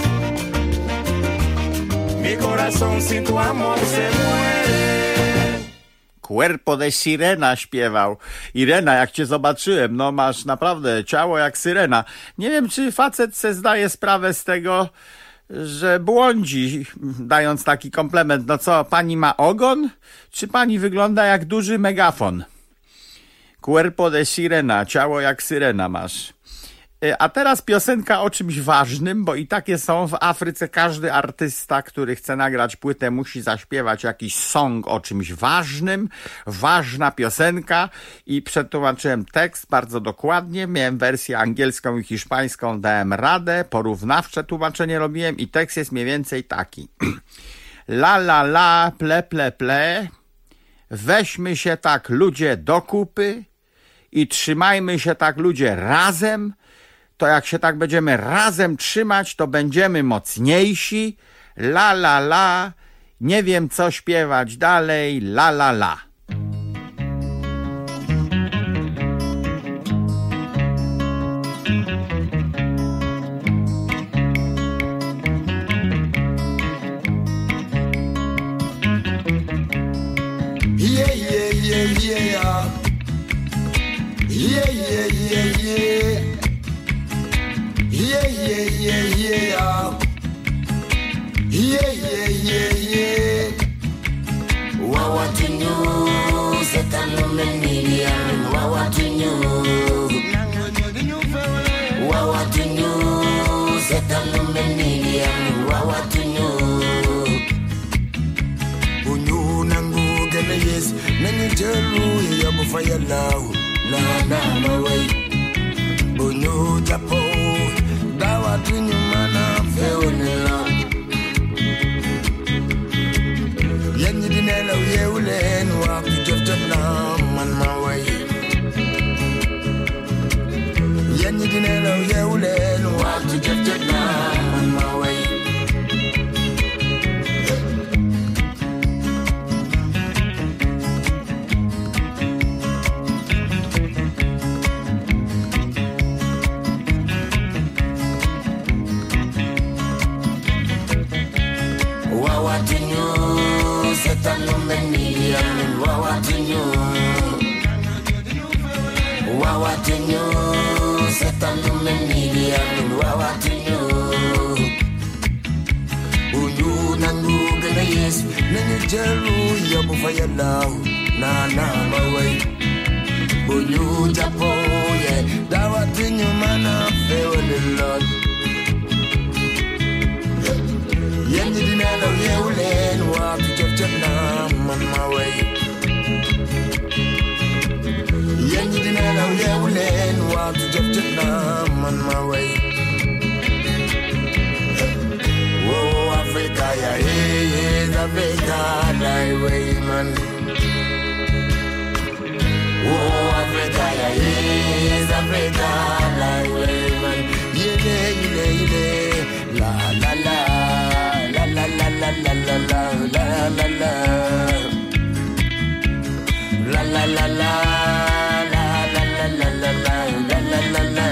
Speaker 10: Mi corazón sin tu amor se muere.
Speaker 4: Cuerpo de sirena śpiewał. Irena, jak cię zobaczyłem, no masz naprawdę ciało jak syrena. Nie wiem, czy facet se zdaje sprawę z tego, że błądzi, dając taki komplement. No co, pani ma ogon? Czy pani wygląda jak duży megafon? Cuerpo de sirena, ciało jak syrena masz. A teraz piosenka o czymś ważnym, bo i takie są w Afryce. Każdy artysta, który chce nagrać płytę, musi zaśpiewać jakiś song o czymś ważnym. Ważna piosenka. I przetłumaczyłem tekst bardzo dokładnie. Miałem wersję angielską i hiszpańską, dałem radę. Porównawcze tłumaczenie robiłem i tekst jest mniej więcej taki. La la la, ple ple ple. Weźmy się tak ludzie do kupy i trzymajmy się tak ludzie razem. To jak się tak będziemy razem trzymać, to będziemy mocniejsi. La la la, nie wiem co śpiewać dalej, la la la.
Speaker 14: Yeah, yeah, yeah, yeah. Yeah, yeah, yeah, yeah. Yeah, yeah, yeah, yeah. Yeah, yeah, yeah, yeah. Wawa to you, setano menilian. Wawa to you. Wawa to you, setano menilian. Wawa to you. Unyu nangu gana yes, nangu jalu ya bufaya lau. Na na na way. Unyu japo. Dawa tunyu mana feunela Yenyi dinela uyeulen Waku jeftet na man my way Yenyi dinela uyeulen Waku jeftet na man my way Setano menilian, wawa tinyo. Wawa tinyo, setano menilian, wawa tinyo. Unyu nangu gana yes, nangu jalu ya bufaya lau, na na maway. Unyu japo ye, dawa tinyo mana feolilot. Yenyi dinelo yeulen watu jefjet na man my way. Yenyi dinelo yeulen watu jefjet na man my way. Oh Africa ya hey Africa thy way man. Oh Africa ya hey Africa thy way man. Yele yele yele la la la. La la la la la la la la la la la la la la la la la la la.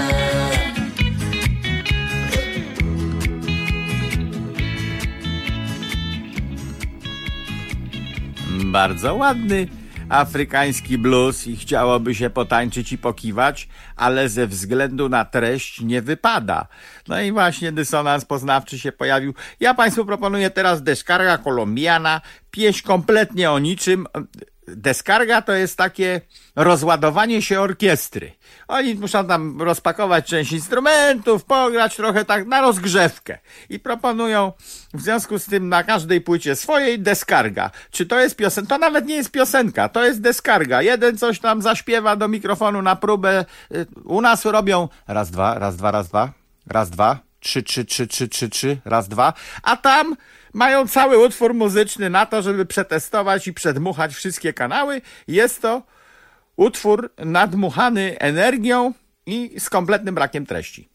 Speaker 4: Bardzo ładny afrykański blues i chciałoby się potańczyć i pokiwać, ale ze względu na treść nie wypada. No i właśnie dysonans poznawczy się pojawił. Ja Państwu proponuję teraz Descarga Colombiana, pieśń kompletnie o niczym. Descarga to jest takie rozładowanie się orkiestry. Oni muszą tam rozpakować część instrumentów, pograć trochę tak na rozgrzewkę. I proponują w związku z tym na każdej płycie swojej descarga. Czy to jest piosenka? To nawet nie jest piosenka, to jest descarga. Jeden coś tam zaśpiewa do mikrofonu na próbę. U nas robią raz, dwa, raz, dwa, raz, dwa, raz, dwa, trzy, trzy, trzy, trzy, trzy, trzy, raz, dwa. A tam Mają cały utwór muzyczny na to, żeby przetestować i przedmuchać wszystkie kanały. Jest to utwór nadmuchany energią i z kompletnym brakiem treści.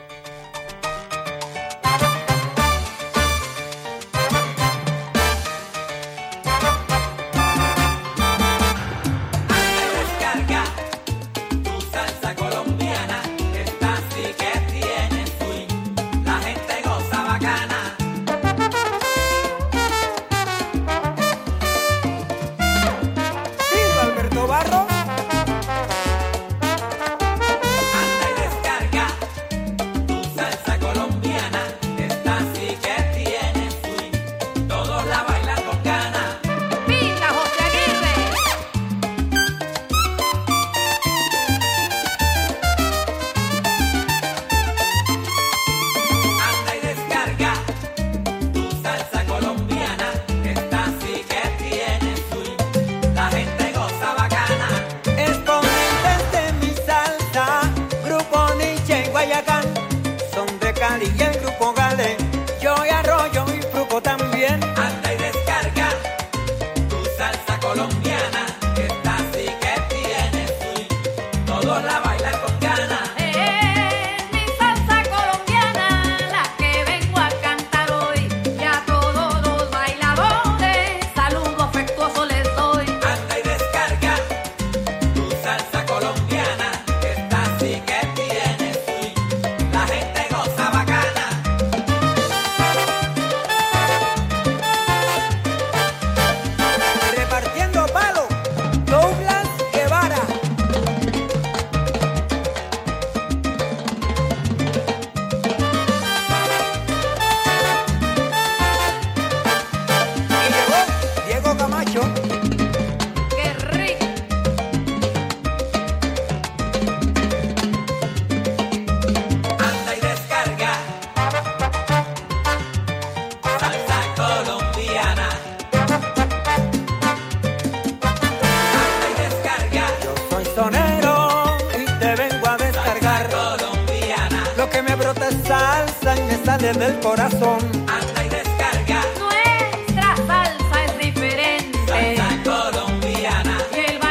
Speaker 15: Del corazón.
Speaker 8: Anda y descarga.
Speaker 16: Nuestra salsa es diferente.
Speaker 8: Salsa colombiana.
Speaker 16: Y el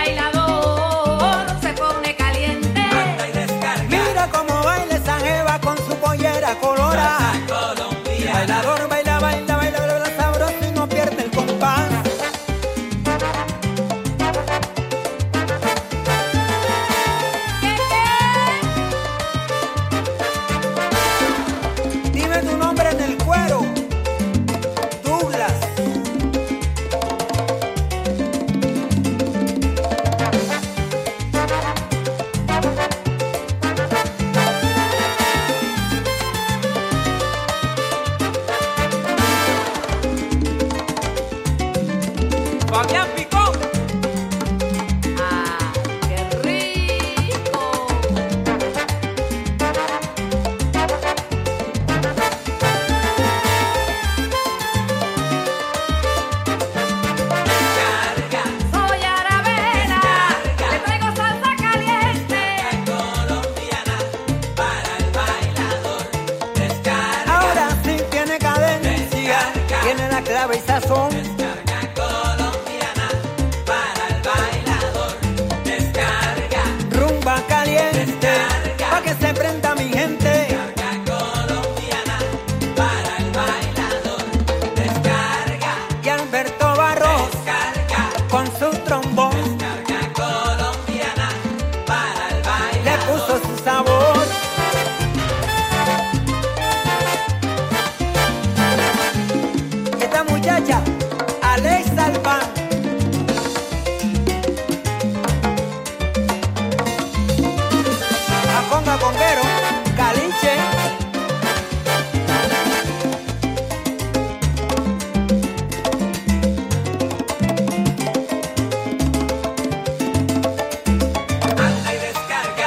Speaker 16: bailador se pone caliente.
Speaker 8: Anda y descarga.
Speaker 15: Mira cómo baila esa jeva con su pollera colorada.
Speaker 8: Salsa colombiana.
Speaker 15: El bailador baila, baila, baila, baila sabroso y no pierde el compás. Dime tu nombre en el cuero. Douglas. Fabián Picón.
Speaker 16: ¡Ah, qué rico! Soy Arabella, le traigo salsa caliente.
Speaker 8: Colombiana para el bailador. Descarga.
Speaker 15: Ahora sí tiene cadencia. Tiene la clave y sazón.
Speaker 8: Descarga colombiana para el bailador. Descarga.
Speaker 15: Rumba caliente. Pa' que se prenda mi gente.
Speaker 8: Descarga colombiana para el bailador. Descarga.
Speaker 15: Y Alberto Barros
Speaker 8: Descarga.
Speaker 15: con su trombón
Speaker 8: Descarga colombiana para el
Speaker 15: le
Speaker 8: bailador.
Speaker 15: puso su sabor. Esta muchacha, Alex Alban. Aponga conguero, caliche.
Speaker 8: Anda y descarga.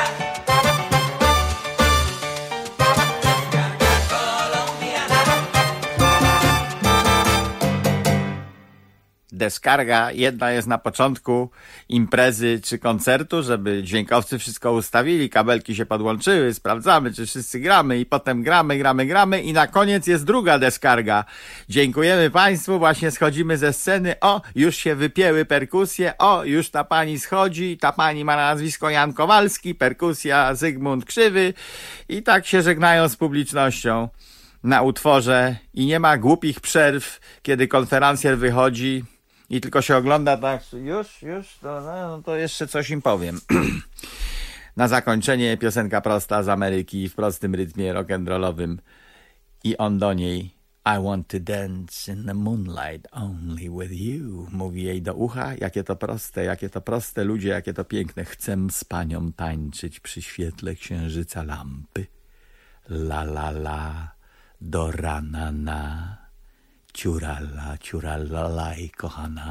Speaker 8: Descarga colombiana.
Speaker 4: deskarga. Jedna jest na początku imprezy czy koncertu, żeby dźwiękowcy wszystko ustawili, kabelki się podłączyły, sprawdzamy, czy wszyscy gramy i potem gramy i na koniec jest druga deskarga. Dziękujemy Państwu, właśnie schodzimy ze sceny, o, już się wypięły perkusje, o, już ta pani schodzi, ta pani ma nazwisko Jan Kowalski, perkusja Zygmunt Krzywy i tak się żegnają z publicznością na utworze i nie ma głupich przerw, kiedy konferencjer wychodzi i tylko się ogląda tak, już, to jeszcze coś im powiem. Na zakończenie piosenka prosta z Ameryki w prostym rytmie rock'n'rollowym i on do niej I want to dance in the moonlight only with you. Mówi jej do ucha, jakie to proste ludzie, jakie to piękne. Chcę z panią tańczyć przy świetle księżyca lampy. La la la, do rana na, ciurala laj, kochana.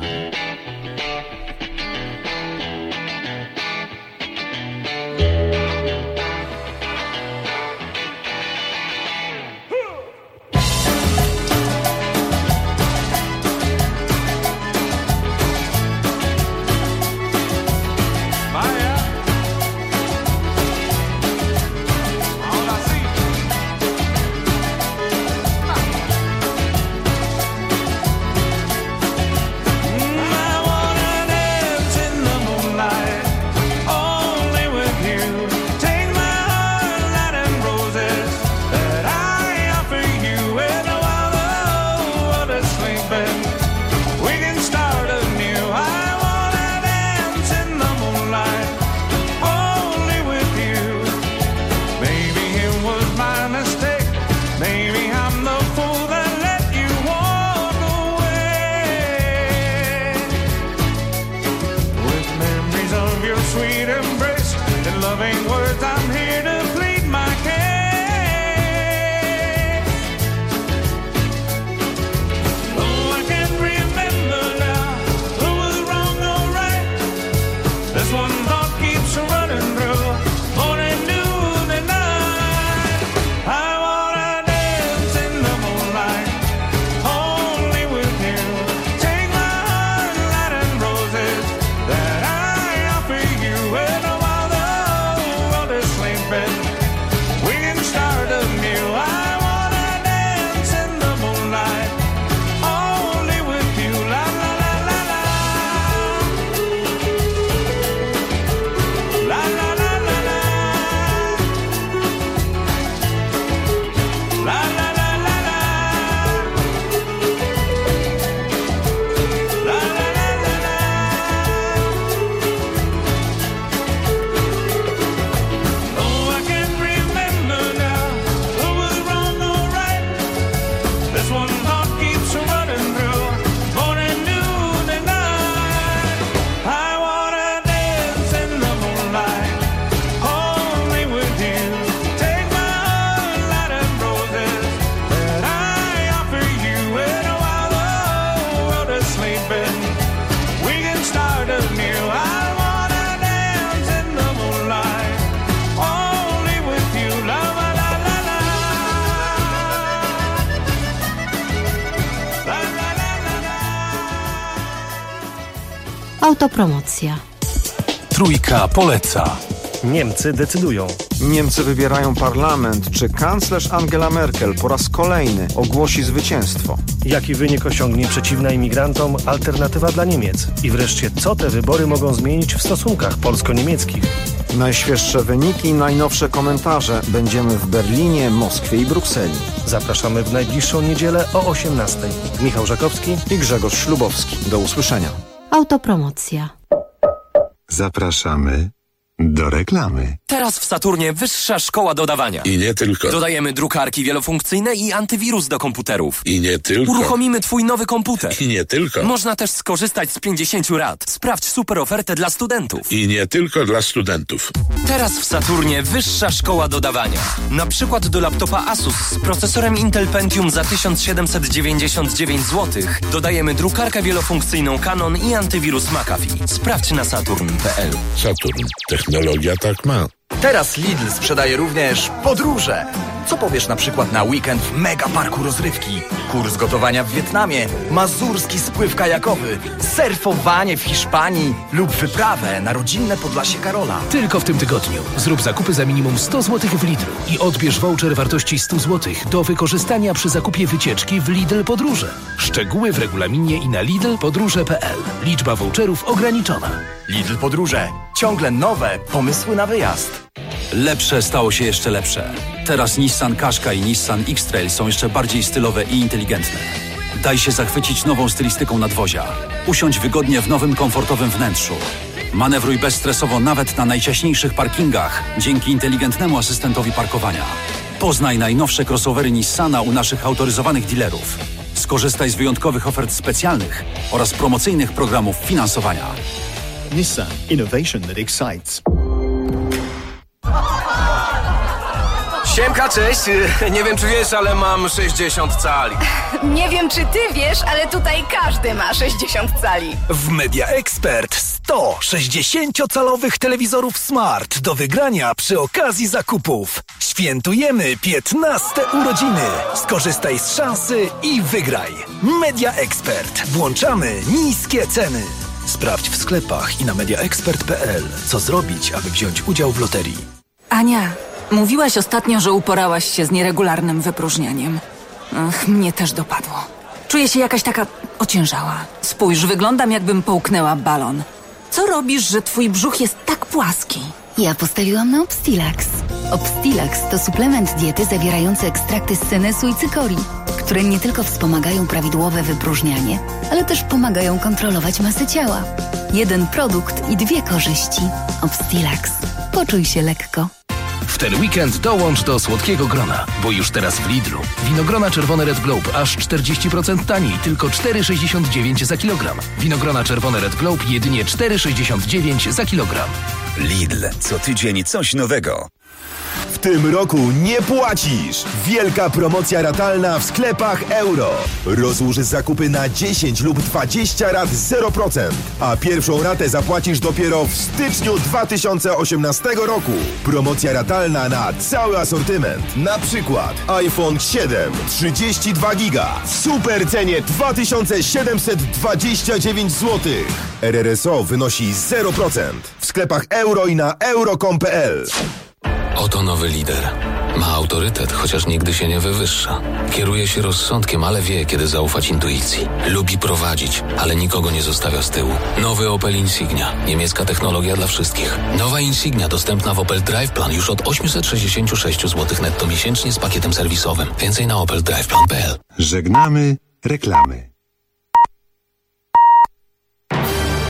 Speaker 22: Autopromocja.
Speaker 7: Trójka poleca.
Speaker 17: Niemcy decydują.
Speaker 18: Niemcy wybierają parlament. Czy kanclerz Angela Merkel po raz kolejny ogłosi zwycięstwo?
Speaker 17: Jaki wynik osiągnie przeciwna imigrantom alternatywa dla Niemiec? I wreszcie, co te wybory mogą zmienić w stosunkach polsko-niemieckich?
Speaker 18: Najświeższe wyniki, najnowsze komentarze. Będziemy w Berlinie, Moskwie i Brukseli.
Speaker 17: Zapraszamy w najbliższą niedzielę o 18:00. Michał Żakowski
Speaker 18: i Grzegorz Ślubowski. Do usłyszenia.
Speaker 22: Autopromocja.
Speaker 19: Zapraszamy do reklamy.
Speaker 2: Teraz w Saturnie wyższa szkoła dodawania.
Speaker 3: I nie tylko.
Speaker 2: Dodajemy drukarki wielofunkcyjne i antywirus do komputerów.
Speaker 3: I nie tylko.
Speaker 2: Uruchomimy twój nowy komputer.
Speaker 3: I nie tylko.
Speaker 2: Można też skorzystać z 50 rat. Sprawdź super ofertę dla studentów.
Speaker 3: I nie tylko dla studentów.
Speaker 2: Teraz w Saturnie wyższa szkoła dodawania. Na przykład do laptopa Asus z procesorem Intel Pentium za 1799 zł dodajemy drukarkę wielofunkcyjną Canon i antywirus McAfee. Sprawdź na saturn.pl.
Speaker 3: Saturn. Technologia tak ma.
Speaker 1: Teraz Lidl sprzedaje również podróże.
Speaker 5: Co powiesz na przykład na weekend w mega parku rozrywki? Kurs gotowania w Wietnamie, mazurski spływ kajakowy, surfowanie w Hiszpanii lub wyprawę na rodzinne Podlasie Karola.
Speaker 20: Tylko w tym tygodniu zrób zakupy za minimum 100 zł w Lidlu i odbierz voucher wartości 100 zł do wykorzystania przy zakupie wycieczki w Lidl Podróże. Szczegóły w regulaminie i na lidlpodróże.pl. Liczba voucherów ograniczona.
Speaker 5: Lidl Podróże. Ciągle nowe pomysły na wyjazd.
Speaker 21: Lepsze stało się jeszcze lepsze. Teraz Nissan Qashqa i Nissan X-Trail są jeszcze bardziej stylowe i inteligentne. Daj się zachwycić nową stylistyką nadwozia. Usiądź wygodnie w nowym, komfortowym wnętrzu. Manewruj bezstresowo nawet na najciaśniejszych parkingach dzięki inteligentnemu asystentowi parkowania. Poznaj najnowsze crossovery Nissana u naszych autoryzowanych dealerów. Skorzystaj z wyjątkowych ofert specjalnych oraz promocyjnych programów finansowania.
Speaker 23: Nissan. Innovation that excites.
Speaker 12: Siemka, cześć. Nie wiem, czy wiesz, ale mam 60 cali.
Speaker 16: Nie wiem, czy ty wiesz, ale tutaj każdy ma 60 cali.
Speaker 1: W Media Expert 100 60-calowych telewizorów Smart do wygrania przy okazji zakupów. Świętujemy 15 urodziny. Skorzystaj z szansy i wygraj. Media Expert. Włączamy niskie ceny. Sprawdź w sklepach i na mediaexpert.pl, co zrobić, aby wziąć udział w loterii.
Speaker 25: Ania, mówiłaś ostatnio, że uporałaś się z nieregularnym wypróżnianiem. Mnie też dopadło. Czuję się jakaś taka ociężała. Spójrz, wyglądam, jakbym połknęła balon. Co robisz, że twój brzuch jest tak płaski?
Speaker 22: Ja postawiłam na Obstilax. Obstilax to suplement diety zawierający ekstrakty z senesu i cykorii, które nie tylko wspomagają prawidłowe wypróżnianie, ale też pomagają kontrolować masę ciała. Jeden produkt i 2 korzyści. Obstilax. Poczuj się lekko.
Speaker 20: W ten weekend dołącz do słodkiego grona, bo już teraz w Lidlu. Winogrona czerwone Red Globe aż 40% taniej, tylko 4,69 za kilogram. Winogrona czerwone Red Globe jedynie 4,69 za kilogram.
Speaker 26: Lidl. Co tydzień coś nowego.
Speaker 27: W tym roku nie płacisz! Wielka promocja ratalna w sklepach Euro. Rozłóż zakupy na 10 lub 20 rat 0%, a pierwszą ratę zapłacisz dopiero w styczniu 2018 roku. Promocja ratalna na cały asortyment. Na przykład iPhone 7 32 giga w super cenie 2729 zł. RRSO wynosi 0%. W sklepach Euro i na euro.com.pl.
Speaker 6: Oto nowy lider. Ma autorytet, chociaż nigdy się nie wywyższa. Kieruje się rozsądkiem, ale wie, kiedy zaufać intuicji. Lubi prowadzić, ale nikogo nie zostawia z tyłu. Nowy Opel Insignia. Niemiecka technologia dla wszystkich. Nowa Insignia dostępna w Opel Drive Plan już od 866 zł netto miesięcznie z pakietem serwisowym. Więcej na opeldriveplan.pl.
Speaker 19: Żegnamy reklamy.